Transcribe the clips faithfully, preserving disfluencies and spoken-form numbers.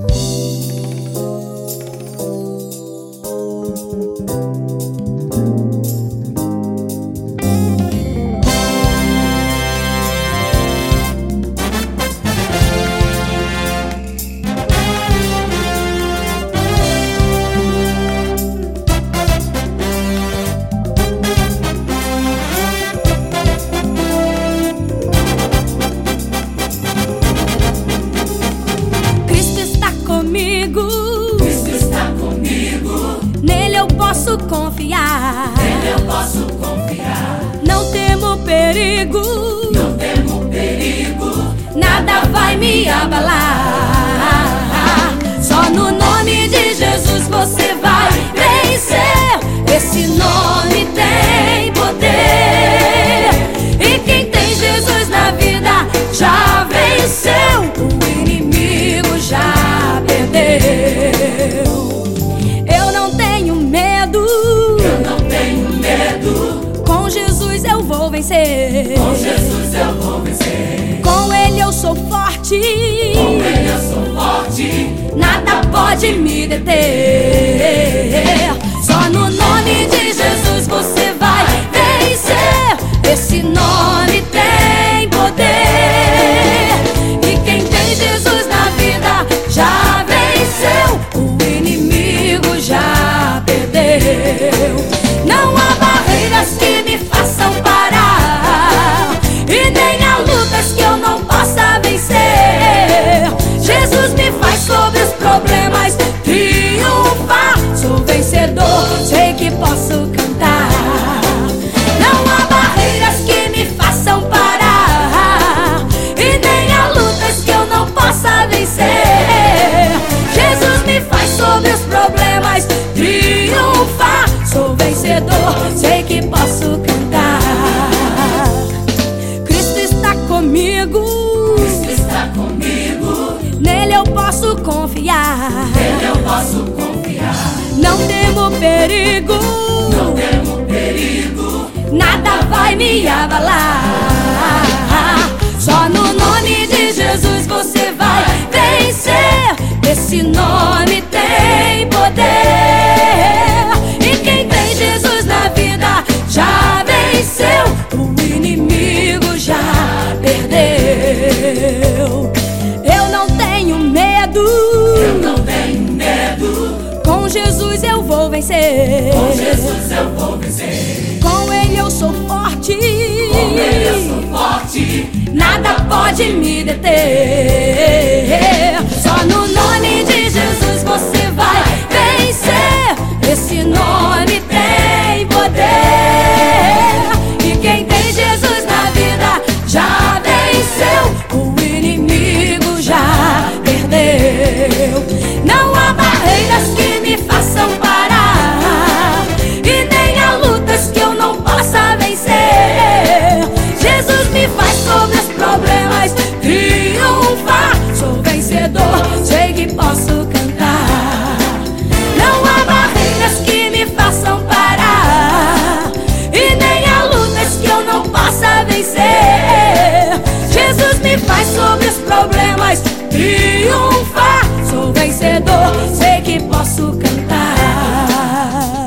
Posso confiar, nele eu posso confiar. Não temo perigo, não temo perigo. Nada vai me abalar. Só no nome de Jesus você vai vencer. Esse nome tem poder. E quem tem Jesus na vida já venceu. O inimigo já perdeu. Com Jesus eu vou vencer. Com Jesus eu vou vencer. Com Ele eu sou forte. Com Ele eu sou forte. Nada pode me deter. Só no nome de Jesus você vai vencer. Esse nome tem poder. E quem tem Jesus na vida já venceu. O inimigo já perdeu. Não há barreiras que me façam parar, e nem há lutas que eu não possa vencer. Jesus me faz sobre os problemas triunfar. Sou vencedor, sei que posso cantar. Não há barreiras que me façam parar, e nem há lutas que eu não possa vencer. Jesus me faz sobre os problemas triunfar. Sou vencedor, sei que posso cantar. Cristo está comigo, Cristo está comigo. Nele eu posso confiar, nele eu posso confiar. Não temo perigo, não temo perigo. Nada vai me abalar. Só no nome de Jesus você vai vencer. Esse nome tem poder. Jesus na vida já venceu. O inimigo já perdeu. Eu não tenho medo, eu não tenho medo. Com Jesus eu vou vencer. Com Jesus eu vou vencer. Com Ele eu sou forte. Com Ele eu sou forte. Nada pode me deter. Só no nome de Jesus você vai vencer. Esse nome tem poder. E quem tem Jesus na vida já venceu. O inimigo já perdeu. Não há barreiras que me façam parar, e nem há lutas que eu não possa vencer. Jesus me faz sobre os problemas triunfar. Sou vencedor, sei que posso cantar. Não há barreiras que me façam parar, e nem há lutas que eu não possa vencer. Jesus me faz sobre os problemas triunfar. Sou vencedor, sei que posso cantar.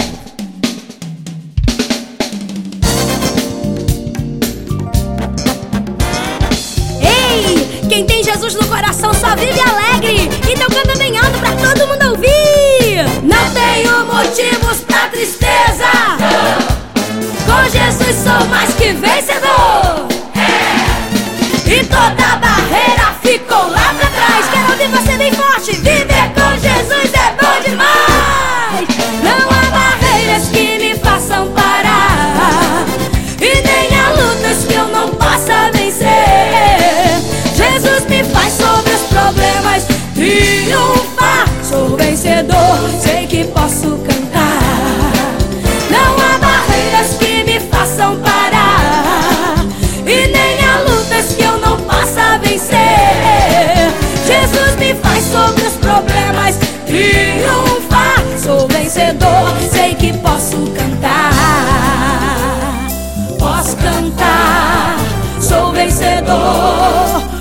Ei, quem tem Jesus no coração só vive alegre. Então canta bem alto pra todo mundo ouvir. Não tenho motivos pra tristeza. Com Jesus sou mais que vencedor. E toda barreira ficou lá pra trás. Quero ouvir você bem forte. Viver com Jesus é bom demais. Não há barreiras que me façam parar, e nem há lutas que eu não possa vencer. Jesus me faz sobre os problemas triunfar. Sou vencedor, sei que posso cantar. Não há barreiras que me façam parar, e nem há lutas que eu não possa vencer. Jesus me faz sobre os problemas triunfar. Sou vencedor, sei que posso cantar. Posso cantar, sou vencedor.